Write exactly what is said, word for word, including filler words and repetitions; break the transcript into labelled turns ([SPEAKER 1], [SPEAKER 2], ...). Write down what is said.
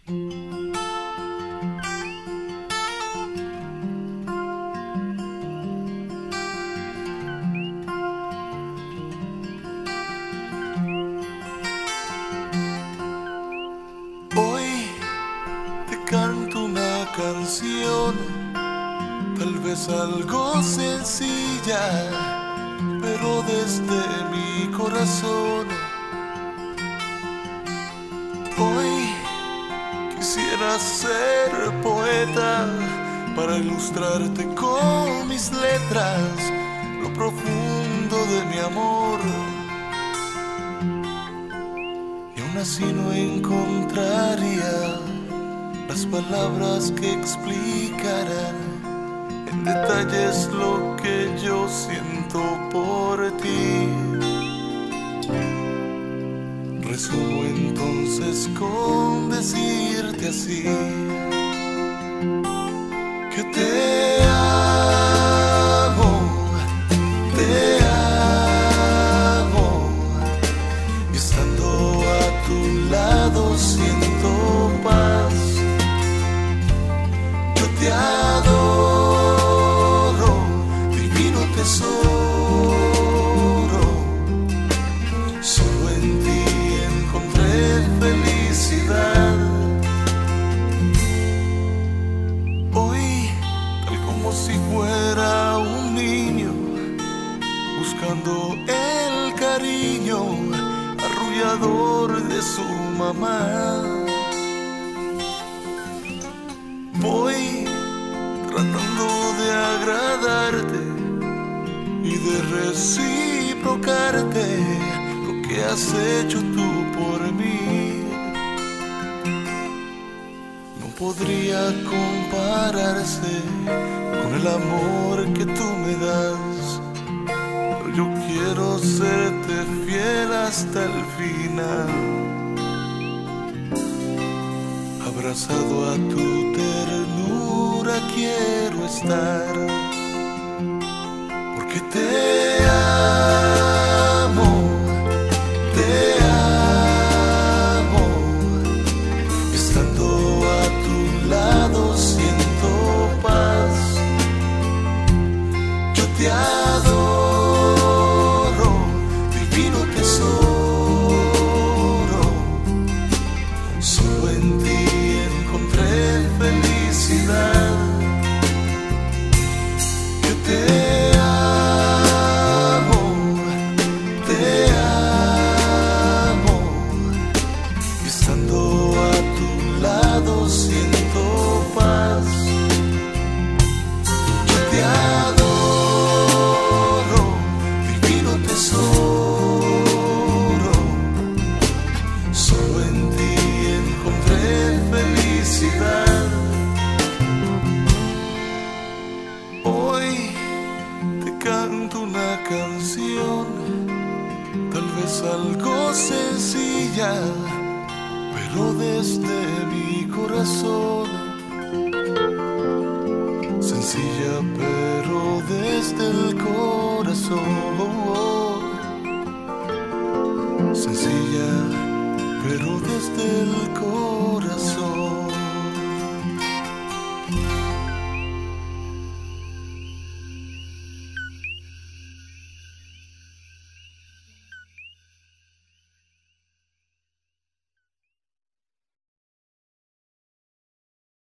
[SPEAKER 1] Hoy te canto una canción, tal vez algo sencilla, pero desde mi corazón. Hoy quisiera ser poeta para ilustrarte con mis letras lo profundo de mi amor. Y aún así no encontraría las palabras que explicarán en detalles lo que yo siento por ti. Resumo entonces con decirte así, que te amo, te amo, y estando a tu lado siento paz. Yo te adoro, divino tesoro. Solo en ti encontré felicidad. Hoy, tal como si fuera un niño, buscando el cariño arrullador de su mamá, voy tratando de agradarte y de reciprocarte lo que has hecho tú por mí. No podría compararse con el amor que tú me das, pero yo quiero serte fiel hasta el final. Abrazado a tu ternura quiero estar, porque te amo, te amo, y estando a tu lado siento paz. Yo te adoro, divino tesoro. Solo en ti encontré felicidad. Yo te amo, te amo, y estando a tu lado siento paz. Yo te adoro, divino tesoro. Solo en ti encontré felicidad. Hoy te canto una canción, tal vez algo sencilla, pero desde mi corazón. Sencilla, pero desde el corazón. Sencilla, pero desde el corazón.